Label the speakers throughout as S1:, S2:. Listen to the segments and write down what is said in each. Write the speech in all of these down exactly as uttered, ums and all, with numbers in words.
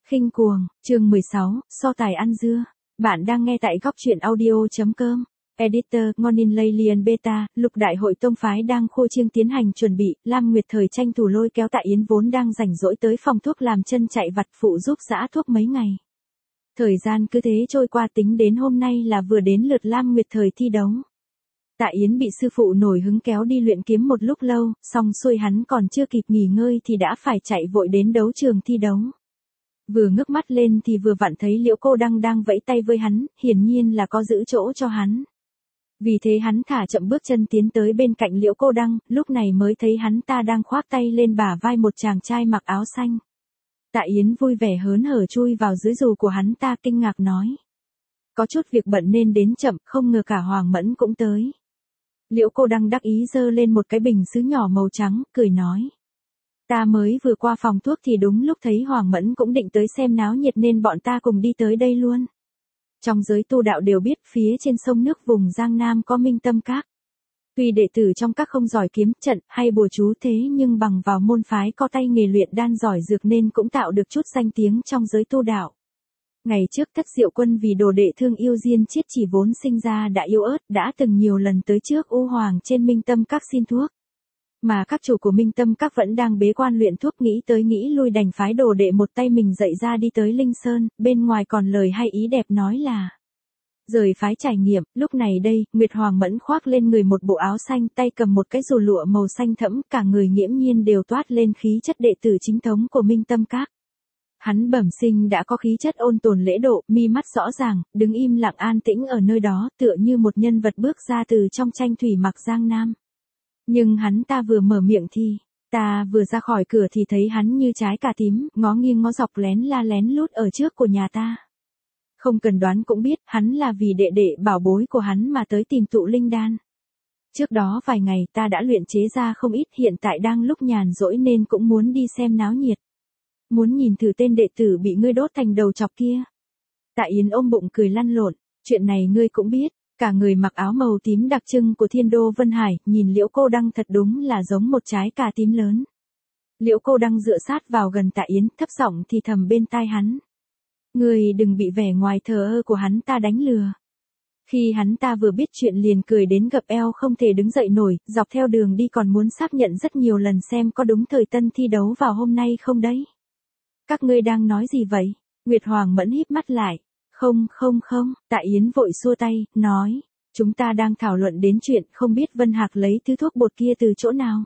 S1: Khinh cuồng, chương mười sáu, so tài ăn dưa. Bạn đang nghe tại góc truyện audio.com. Editor, Ngonin Laylian Beta, lục đại hội tông phái đang khô chiêng tiến hành chuẩn bị, Lam Nguyệt Thời tranh thủ lôi kéo Tạ Yến vốn đang rảnh rỗi tới phòng thuốc làm chân chạy vặt phụ giúp giã thuốc mấy ngày. Thời gian cứ thế trôi qua, tính đến hôm nay là vừa đến lượt Lam Nguyệt Thời thi đấu. Tạ Yến bị sư phụ nổi hứng kéo đi luyện kiếm một lúc lâu, xong xuôi hắn còn chưa kịp nghỉ ngơi thì đã phải chạy vội đến đấu trường thi đấu. Vừa ngước mắt lên thì vừa vặn thấy Liễu Cô Đăng đang vẫy tay với hắn, hiển nhiên là có giữ chỗ cho hắn. Vì thế hắn thả chậm bước chân tiến tới bên cạnh Liễu Cô Đăng, lúc này mới thấy hắn ta đang khoác tay lên bả vai một chàng trai mặc áo xanh. Tạ Yến vui vẻ hớn hở chui vào dưới dù của hắn ta, kinh ngạc nói: có chút việc bận nên đến chậm, không ngờ cả Hoàng Mẫn cũng tới. Liễu Cô Đăng đắc ý giơ lên một cái bình sứ nhỏ màu trắng, cười nói: ta mới vừa qua phòng thuốc thì đúng lúc thấy Hoàng Mẫn cũng định tới xem náo nhiệt nên bọn ta cùng đi tới đây luôn. Trong giới tu đạo đều biết phía trên sông nước vùng Giang Nam có Minh Tâm Các. Tuy đệ tử trong các không giỏi kiếm trận hay bùa chú thế nhưng bằng vào môn phái có tay nghề luyện đan giỏi dược nên cũng tạo được chút danh tiếng trong giới tu đạo. Ngày trước Thất Diệu Quân vì đồ đệ thương yêu Diên Chiết chỉ vốn sinh ra đã yếu ớt, đã từng nhiều lần tới trước U Hoàng trên Minh Tâm Các xin thuốc. Mà các chủ của Minh Tâm Các vẫn đang bế quan luyện thuốc, nghĩ tới nghĩ lui đành phái đồ đệ một tay mình dạy ra đi tới Linh Sơn, bên ngoài còn lời hay ý đẹp nói là rời phái trải nghiệm. Lúc này đây, Nguyệt Hoàng Mẫn khoác lên người một bộ áo xanh, tay cầm một cái dù lụa màu xanh thẫm, cả người nghiễm nhiên đều toát lên khí chất đệ tử chính thống của Minh Tâm Các. Hắn bẩm sinh đã có khí chất ôn tồn lễ độ, mi mắt rõ ràng, đứng im lặng an tĩnh ở nơi đó, tựa như một nhân vật bước ra từ trong tranh thủy mặc Giang Nam. Nhưng hắn ta vừa mở miệng thì, ta vừa ra khỏi cửa thì thấy hắn như trái cà tím, ngó nghiêng ngó dọc lén la lén lút ở trước của nhà ta. Không cần đoán cũng biết, hắn là vì đệ đệ bảo bối của hắn mà tới tìm tụ linh đan. Trước đó vài ngày ta đã luyện chế ra không ít, hiện tại đang lúc nhàn rỗi nên cũng muốn đi xem náo nhiệt. Muốn nhìn thử tên đệ tử bị ngươi đốt thành đầu chọc kia. Tạ Yến ôm bụng cười lăn lộn, chuyện này ngươi cũng biết. Cả người mặc áo màu tím đặc trưng của Thiên Đô Vân Hải, nhìn Liễu Cô Đăng thật đúng là giống một trái cà tím lớn. Liễu Cô Đăng dựa sát vào gần Tạ Yến, thấp giọng thì thầm bên tai hắn: ngươi đừng bị vẻ ngoài thờ ơ của hắn ta đánh lừa. Khi hắn ta vừa biết chuyện liền cười đến gập eo không thể đứng dậy nổi, dọc theo đường đi còn muốn xác nhận rất nhiều lần xem có đúng thời tân thi đấu vào hôm nay không đấy. Các ngươi đang nói gì vậy? Nguyệt Hoàng Mẫn híp mắt lại. Không không không, Tạ Yến vội xua tay, nói, chúng ta đang thảo luận đến chuyện không biết Vân Hạc lấy thứ thuốc bột kia từ chỗ nào.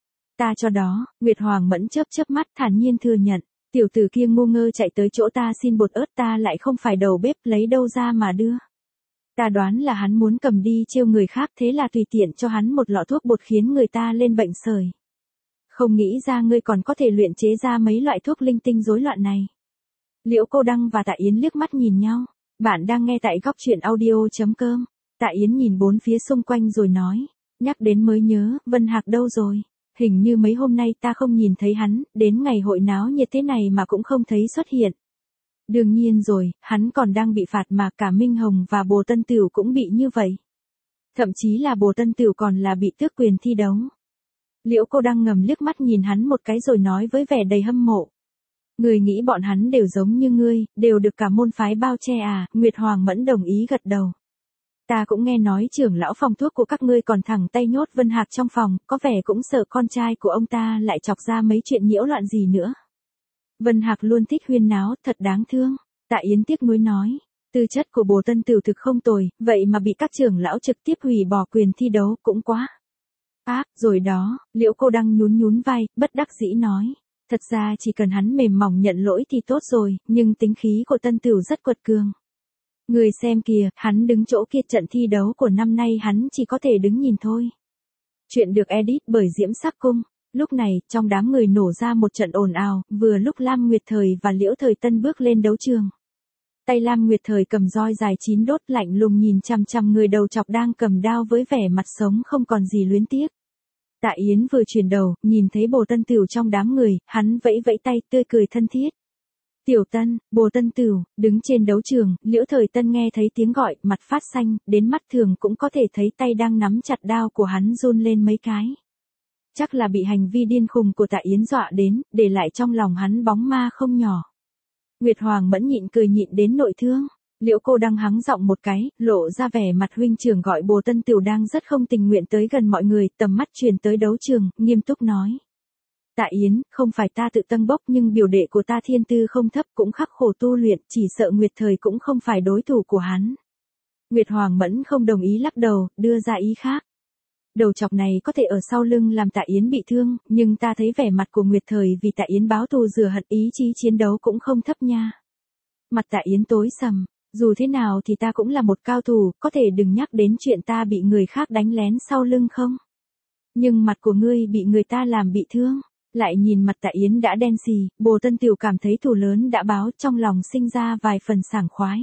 S1: Ta cho đó. Nguyệt Hoàng Mẫn chớp chớp mắt thản nhiên thừa nhận, tiểu tử kia ngu ngơ chạy tới chỗ ta xin bột ớt, ta lại không phải đầu bếp, lấy đâu ra mà đưa. Ta đoán là hắn muốn cầm đi trêu người khác, thế là tùy tiện cho hắn một lọ thuốc bột khiến người ta lên bệnh sởi. Không nghĩ ra ngươi còn có thể luyện chế ra mấy loại thuốc linh tinh rối loạn này. Liễu Cô Đăng và Tạ Yến liếc mắt nhìn nhau. Bạn đang nghe tại góc truyện audio.com. Tạ Yến nhìn bốn phía xung quanh rồi nói, nhắc đến mới nhớ, Vân Hạc đâu rồi? Hình như mấy hôm nay ta không nhìn thấy hắn, đến ngày hội náo nhiệt thế này mà cũng không thấy xuất hiện. Đương nhiên rồi, hắn còn đang bị phạt mà, cả Minh Hồng và Bồ Tân Tửu cũng bị như vậy. Thậm chí là Bồ Tân Tửu còn là bị tước quyền thi đấu. Liễu Cô Đăng ngầm liếc mắt nhìn hắn một cái rồi nói với vẻ đầy hâm mộ. Ngươi nghĩ bọn hắn đều giống như ngươi, đều được cả môn phái bao che à? Nguyệt Hoàng Mẫn đồng ý gật đầu. Ta cũng nghe nói trưởng lão phòng thuốc của các ngươi còn thẳng tay nhốt Vân Hạc trong phòng, có vẻ cũng sợ con trai của ông ta lại chọc ra mấy chuyện nhiễu loạn gì nữa. Vân Hạc luôn thích huyên náo, thật đáng thương. Tạ Yến tiếc nuối nói, tư chất của Bồ Tân Tửu thực không tồi, vậy mà bị các trưởng lão trực tiếp hủy bỏ quyền thi đấu, cũng quá ác rồi đó. Liễu Cô Đăng nhún nhún vai, bất đắc dĩ nói. Thật ra chỉ cần hắn mềm mỏng nhận lỗi thì tốt rồi, nhưng tính khí của Tân Tửu rất quật cường. Người xem kìa, hắn đứng chỗ kia, trận thi đấu của năm nay hắn chỉ có thể đứng nhìn thôi. Chuyện được edit bởi Diễm Sắc Cung. Lúc này, trong đám người nổ ra một trận ồn ào, vừa lúc Lam Nguyệt Thời và Liễu Thời Tân bước lên đấu trường. Tay Lam Nguyệt Thời cầm roi dài chín đốt lạnh lùng nhìn chằm chằm người đầu chọc đang cầm đao với vẻ mặt sống không còn gì luyến tiếc. Tạ Yến vừa chuyển đầu, nhìn thấy Bồ Tân Tửu trong đám người, hắn vẫy vẫy tay tươi cười thân thiết. Tiểu Tân, Bồ Tân Tửu, đứng trên đấu trường, Liễu Thời Tân nghe thấy tiếng gọi, mặt phát xanh, đến mắt thường cũng có thể thấy tay đang nắm chặt đao của hắn run lên mấy cái. Chắc là bị hành vi điên khùng của Tạ Yến dọa đến, để lại trong lòng hắn bóng ma không nhỏ. Nguyệt Hoàng Mẫn nhịn cười nhịn đến nội thương. Liễu Cô Đăng hắng giọng một cái, lộ ra vẻ mặt huynh trưởng gọi Bồ Tân Tiểu đang rất không tình nguyện tới gần mọi người, tầm mắt truyền tới đấu trường, nghiêm túc nói. Tạ Yến, không phải ta tự tăng bốc nhưng biểu đệ của ta thiên tư không thấp cũng khắc khổ tu luyện, chỉ sợ Nguyệt Thời cũng không phải đối thủ của hắn. Nguyệt Hoàng Mẫn không đồng ý lắc đầu, đưa ra ý khác. Đầu chọc này có thể ở sau lưng làm Tạ Yến bị thương, nhưng ta thấy vẻ mặt của Nguyệt Thời vì Tạ Yến báo thù rửa hận ý chí chiến đấu cũng không thấp nha. Mặt Tạ Yến tối sầm, dù thế nào thì ta cũng là một cao thủ, có thể đừng nhắc đến chuyện ta bị người khác đánh lén sau lưng không? Nhưng mặt của ngươi bị người ta làm bị thương. Lại nhìn mặt Tạ Yến đã đen xì, Bồ Tân Tiểu cảm thấy thù lớn đã báo, trong lòng sinh ra vài phần sảng khoái.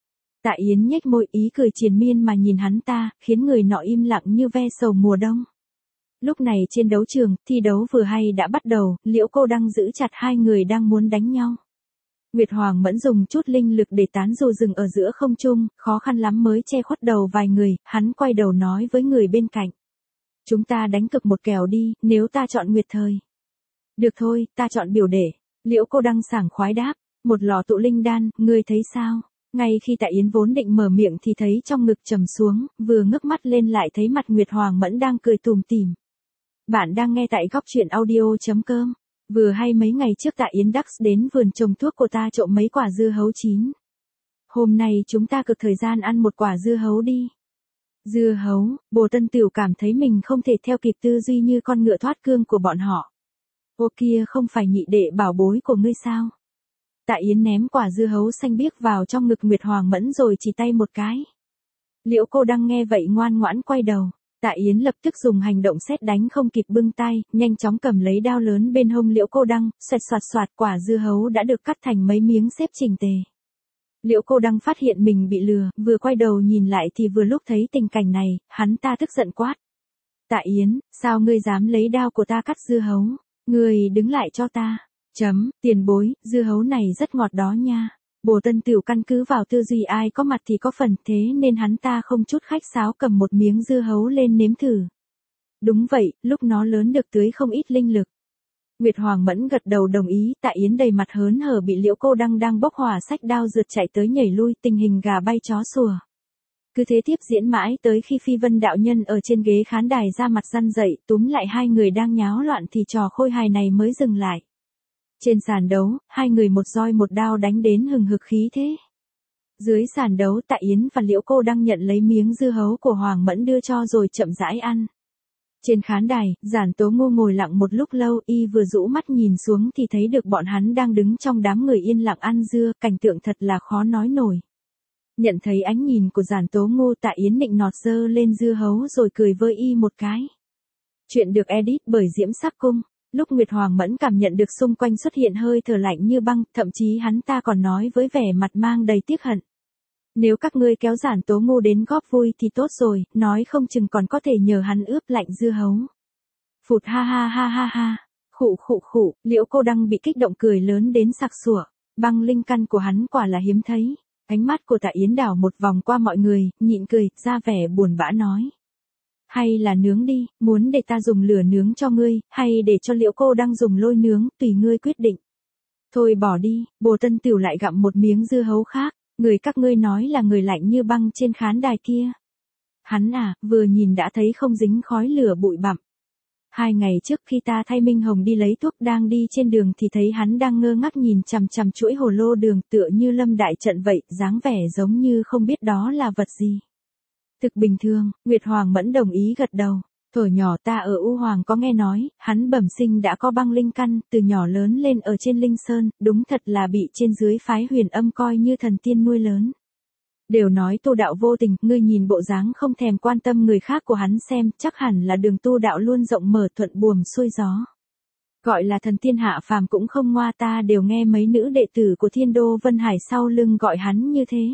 S1: Tạ Yến nhếch môi ý cười triền miên mà nhìn hắn ta, khiến người nọ im lặng như ve sầu mùa đông. Lúc này trên đấu trường, thi đấu vừa hay đã bắt đầu, Liễu Cô Đăng giữ chặt hai người đang muốn đánh nhau. Nguyệt Hoàng Mẫn dùng chút linh lực để tán dù rừng ở giữa không trung, khó khăn lắm mới che khuất đầu vài người, hắn quay đầu nói với người bên cạnh. Chúng ta đánh cực một kèo đi, nếu ta chọn Nguyệt Thời. Được thôi, ta chọn biểu đệ. Liễu Cô Đăng sảng khoái đáp, một lò tụ linh đan, ngươi thấy sao? Ngay khi Tạ Yến vốn định mở miệng thì thấy trong ngực trầm xuống, vừa ngước mắt lên lại thấy mặt Nguyệt Hoàng Mẫn đang cười tủm tỉm. Bạn đang nghe tại góc truyện audio chấm com. Vừa hay mấy ngày trước Tạ Yến Đắc đến vườn trồng thuốc của ta trộm mấy quả dưa hấu chín. Hôm nay chúng ta cực thời gian ăn một quả dưa hấu đi. Dưa hấu, Bồ Tân Tiểu cảm thấy mình không thể theo kịp tư duy như con ngựa thoát cương của bọn họ. Ô kia không phải nhị đệ bảo bối của ngươi sao? Tạ Yến ném quả dưa hấu xanh biếc vào trong ngực Nguyệt Hoàng Mẫn rồi chỉ tay một cái. Liễu Cô Đăng nghe vậy ngoan ngoãn quay đầu. Tạ Yến lập tức dùng hành động sét đánh không kịp bưng tay, nhanh chóng cầm lấy đao lớn bên hông Liễu Cô Đăng, xoẹt xoạt xoạt quả dưa hấu đã được cắt thành mấy miếng xếp chỉnh tề. Liễu Cô Đăng phát hiện mình bị lừa, vừa quay đầu nhìn lại thì vừa lúc thấy tình cảnh này, hắn ta tức giận quát. Tạ Yến, sao ngươi dám lấy đao của ta cắt dưa hấu? Ngươi đứng lại cho ta. Chấm, tiền bối, dưa hấu này rất ngọt đó nha. Bồ Tân Tiểu căn cứ vào tư duy ai có mặt thì có phần, thế nên hắn ta không chút khách sáo cầm một miếng dưa hấu lên nếm thử. Đúng vậy, lúc nó lớn được tưới không ít linh lực. Nguyệt Hoàng Mẫn gật đầu đồng ý, Tạ Yến đầy mặt hớn hở bị Liễu Cô Đăng đang bốc hỏa xách đao rượt chạy tới nhảy lui, tình hình gà bay chó sủa. Cứ thế tiếp diễn mãi tới khi Phi Vân đạo nhân ở trên ghế khán đài ra mặt răn dậy, túm lại hai người đang nháo loạn thì trò khôi hài này mới dừng lại. Trên sàn đấu, hai người một roi một đao đánh đến hừng hực khí thế. Dưới sàn đấu Tạ Yến và Liễu Cô Đăng nhận lấy miếng dưa hấu của Hoàng Mẫn đưa cho rồi chậm rãi ăn. Trên khán đài, Giản Tố Ngô ngồi lặng một lúc lâu, y vừa rũ mắt nhìn xuống thì thấy được bọn hắn đang đứng trong đám người yên lặng ăn dưa, cảnh tượng thật là khó nói nổi. Nhận thấy ánh nhìn của Giản Tố Ngô, Tạ Yến nịnh nọt giơ lên dưa hấu rồi cười với y một cái. Chuyện được edit bởi Diễm Sắc Cung. Lúc Nguyệt Hoàng Mẫn cảm nhận được xung quanh xuất hiện hơi thở lạnh như băng, thậm chí hắn ta còn nói với vẻ mặt mang đầy tiếc hận. Nếu các ngươi kéo Giản Tố Ngô đến góp vui thì tốt rồi, nói không chừng còn có thể nhờ hắn ướp lạnh dưa hấu. Phụt ha ha ha ha ha. Khụ khụ khụ, Liễu Cô Đăng bị kích động cười lớn đến sặc sủa. Băng linh căn của hắn quả là hiếm thấy. Ánh mắt của Tạ Yến đảo một vòng qua mọi người, nhịn cười, ra vẻ buồn bã nói. Hay là nướng đi, muốn để ta dùng lửa nướng cho ngươi, hay để cho Liễu Cô Đăng dùng lôi nướng, tùy ngươi quyết định. Thôi bỏ đi, Bồ Tân Tiểu lại gặm một miếng dưa hấu khác, người các ngươi nói là người lạnh như băng trên khán đài kia. Hắn à, vừa nhìn đã thấy không dính khói lửa bụi bặm. Hai ngày trước khi ta thay Minh Hồng đi lấy thuốc đang đi trên đường thì thấy hắn đang ngơ ngác nhìn chằm chằm chuỗi hồ lô đường tựa như lâm đại trận vậy, dáng vẻ giống như không biết đó là vật gì. Thực bình thường, Nguyệt Hoàng Mẫn đồng ý gật đầu. Thuở nhỏ ta ở U Hoàng có nghe nói, hắn bẩm sinh đã có băng linh căn, từ nhỏ lớn lên ở trên Linh Sơn, đúng thật là bị trên dưới phái Huyền Âm coi như thần tiên nuôi lớn. Đều nói tu đạo vô tình, ngươi nhìn bộ dáng không thèm quan tâm người khác của hắn xem, chắc hẳn là đường tu đạo luôn rộng mở thuận buồm xuôi gió. Gọi là thần tiên hạ phàm cũng không ngoa, ta đều nghe mấy nữ đệ tử của Thiên Đô Vân Hải sau lưng gọi hắn như thế.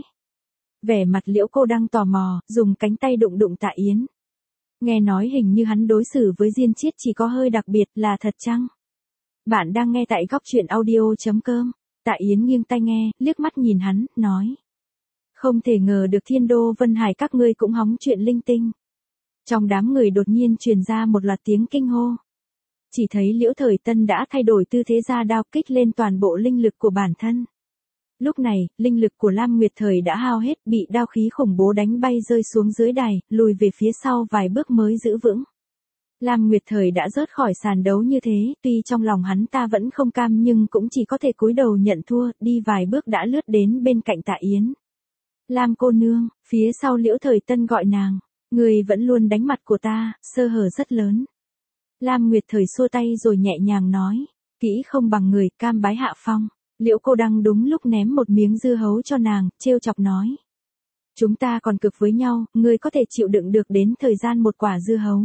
S1: Vẻ mặt Liễu Cô Đăng tò mò, dùng cánh tay đụng đụng Tạ Yến. Nghe nói hình như hắn đối xử với Diên Chiết chỉ có hơi đặc biệt, là thật chăng? Bạn đang nghe tại góc truyện audio chấm com. Tạ Yến nghiêng tai nghe, liếc mắt nhìn hắn, nói. Không thể ngờ được Thiên Đô Vân Hải các ngươi cũng hóng chuyện linh tinh. Trong đám người đột nhiên truyền ra một loạt tiếng kinh hô. Chỉ thấy Liễu Thời Tân đã thay đổi tư thế ra đao kích lên toàn bộ linh lực của bản thân. Lúc này, linh lực của Lam Nguyệt Thời đã hao hết, bị đao khí khủng bố đánh bay rơi xuống dưới đài, lùi về phía sau vài bước mới giữ vững. Lam Nguyệt Thời đã rớt khỏi sàn đấu như thế, tuy trong lòng hắn ta vẫn không cam nhưng cũng chỉ có thể cúi đầu nhận thua, đi vài bước đã lướt đến bên cạnh Tạ Yến. Lam cô nương, phía sau Liễu Thời Tân gọi nàng, người vẫn luôn đánh mặt của ta, sơ hở rất lớn. Lam Nguyệt Thời xua tay rồi nhẹ nhàng nói, kỹ không bằng người, cam bái hạ phong. Liễu Cô Đăng đúng lúc ném một miếng dưa hấu cho nàng, trêu chọc nói. Chúng ta còn cực với nhau, ngươi có thể chịu đựng được đến thời gian một quả dưa hấu.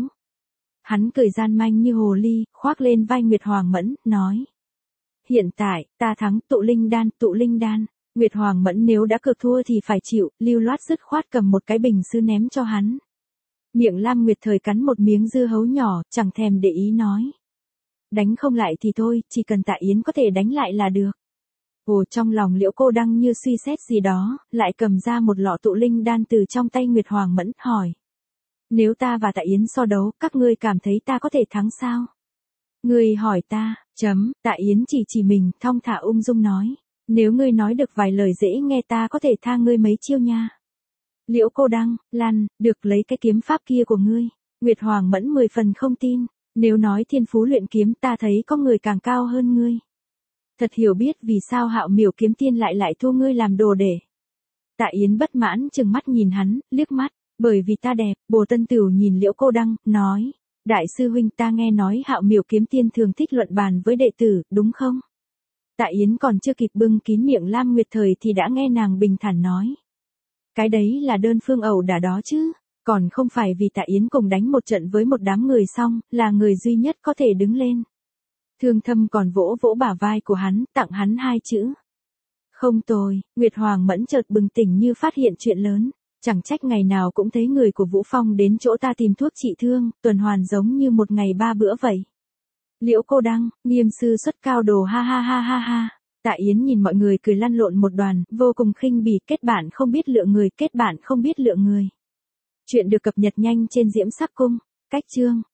S1: Hắn cười gian manh như hồ ly, khoác lên vai Nguyệt Hoàng Mẫn, nói. Hiện tại, ta thắng tụ linh đan, tụ linh đan. Nguyệt Hoàng Mẫn nếu đã cược thua thì phải chịu, lưu loát dứt khoát cầm một cái bình sứ ném cho hắn. Miệng Lam Nguyệt Thời cắn một miếng dưa hấu nhỏ, chẳng thèm để ý nói. Đánh không lại thì thôi, chỉ cần Tạ Yến có thể đánh lại là được. Ồ, trong lòng Liễu Cô Đăng như suy xét gì đó, lại cầm ra một lọ tụ linh đan từ trong tay Nguyệt Hoàng Mẫn, hỏi. Nếu ta và Tạ Yến so đấu, các ngươi cảm thấy ta có thể thắng sao? Ngươi hỏi ta, chấm, Tạ Yến chỉ chỉ mình, thong thả ung dung nói. Nếu ngươi nói được vài lời dễ nghe ta có thể tha ngươi mấy chiêu nha. Liễu Cô Đăng, lăn, được lấy cái kiếm pháp kia của ngươi. Nguyệt Hoàng Mẫn mười phần không tin, nếu nói thiên phú luyện kiếm ta thấy có người càng cao hơn ngươi. Thật hiểu biết vì sao Hạo Miểu kiếm tiên lại lại thua ngươi làm đồ để. Tạ Yến bất mãn chừng mắt nhìn hắn, liếc mắt, bởi vì ta đẹp. Bồ Tân Tửu nhìn Liễu Cô Đăng, nói, đại sư huynh ta nghe nói Hạo Miểu kiếm tiên thường thích luận bàn với đệ tử, đúng không? Tạ Yến còn chưa kịp bưng kín miệng Lam Nguyệt Thời thì đã nghe nàng bình thản nói. Cái đấy là đơn phương ẩu đả đó chứ, còn không phải vì Tạ Yến cùng đánh một trận với một đám người xong, là người duy nhất có thể đứng lên. Thương Thâm còn vỗ vỗ bả vai của hắn, tặng hắn hai chữ. Không tồi. Nguyệt Hoàng Mẫn chợt bừng tỉnh như phát hiện chuyện lớn. Chẳng trách ngày nào cũng thấy người của Vũ Phong đến chỗ ta tìm thuốc trị thương, tuần hoàn giống như một ngày ba bữa vậy. Liễu Cô Đăng, nghiêm sư xuất cao đồ ha ha ha ha ha. Tạ Yến nhìn mọi người cười lăn lộn một đoàn, vô cùng khinh bỉ, kết bạn không biết lựa người, kết bạn không biết lựa người. Chuyện được cập nhật nhanh trên Diễm Sắc Cung. Cách chương